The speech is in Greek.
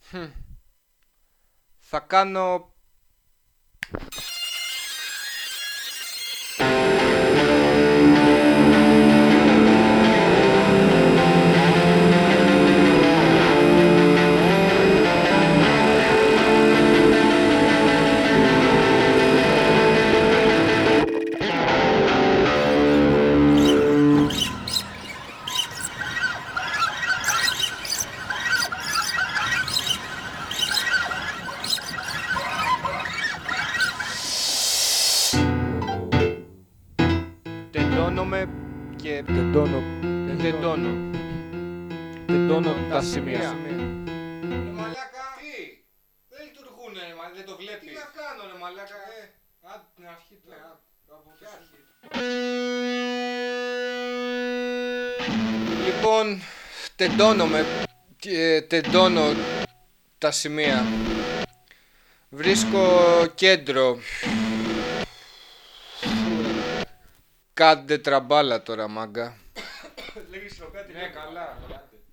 Θα κάνω... Τεντώνομαι και Τεντώνω τα σημεία. Μαλάκα! Τι! Δεν λειτουργούνε, μα δεν το βλέπεις. Τι να κάνω, ρε μαλάκα, άντε την αρχή τώρα. Από την αρχή. Λοιπόν, τεντώνω τα σημεία. Βρίσκω κέντρο. Κάντε τραμπάλα τώρα, μάγκα. Λέγεις κάτι. Ναι, καλά.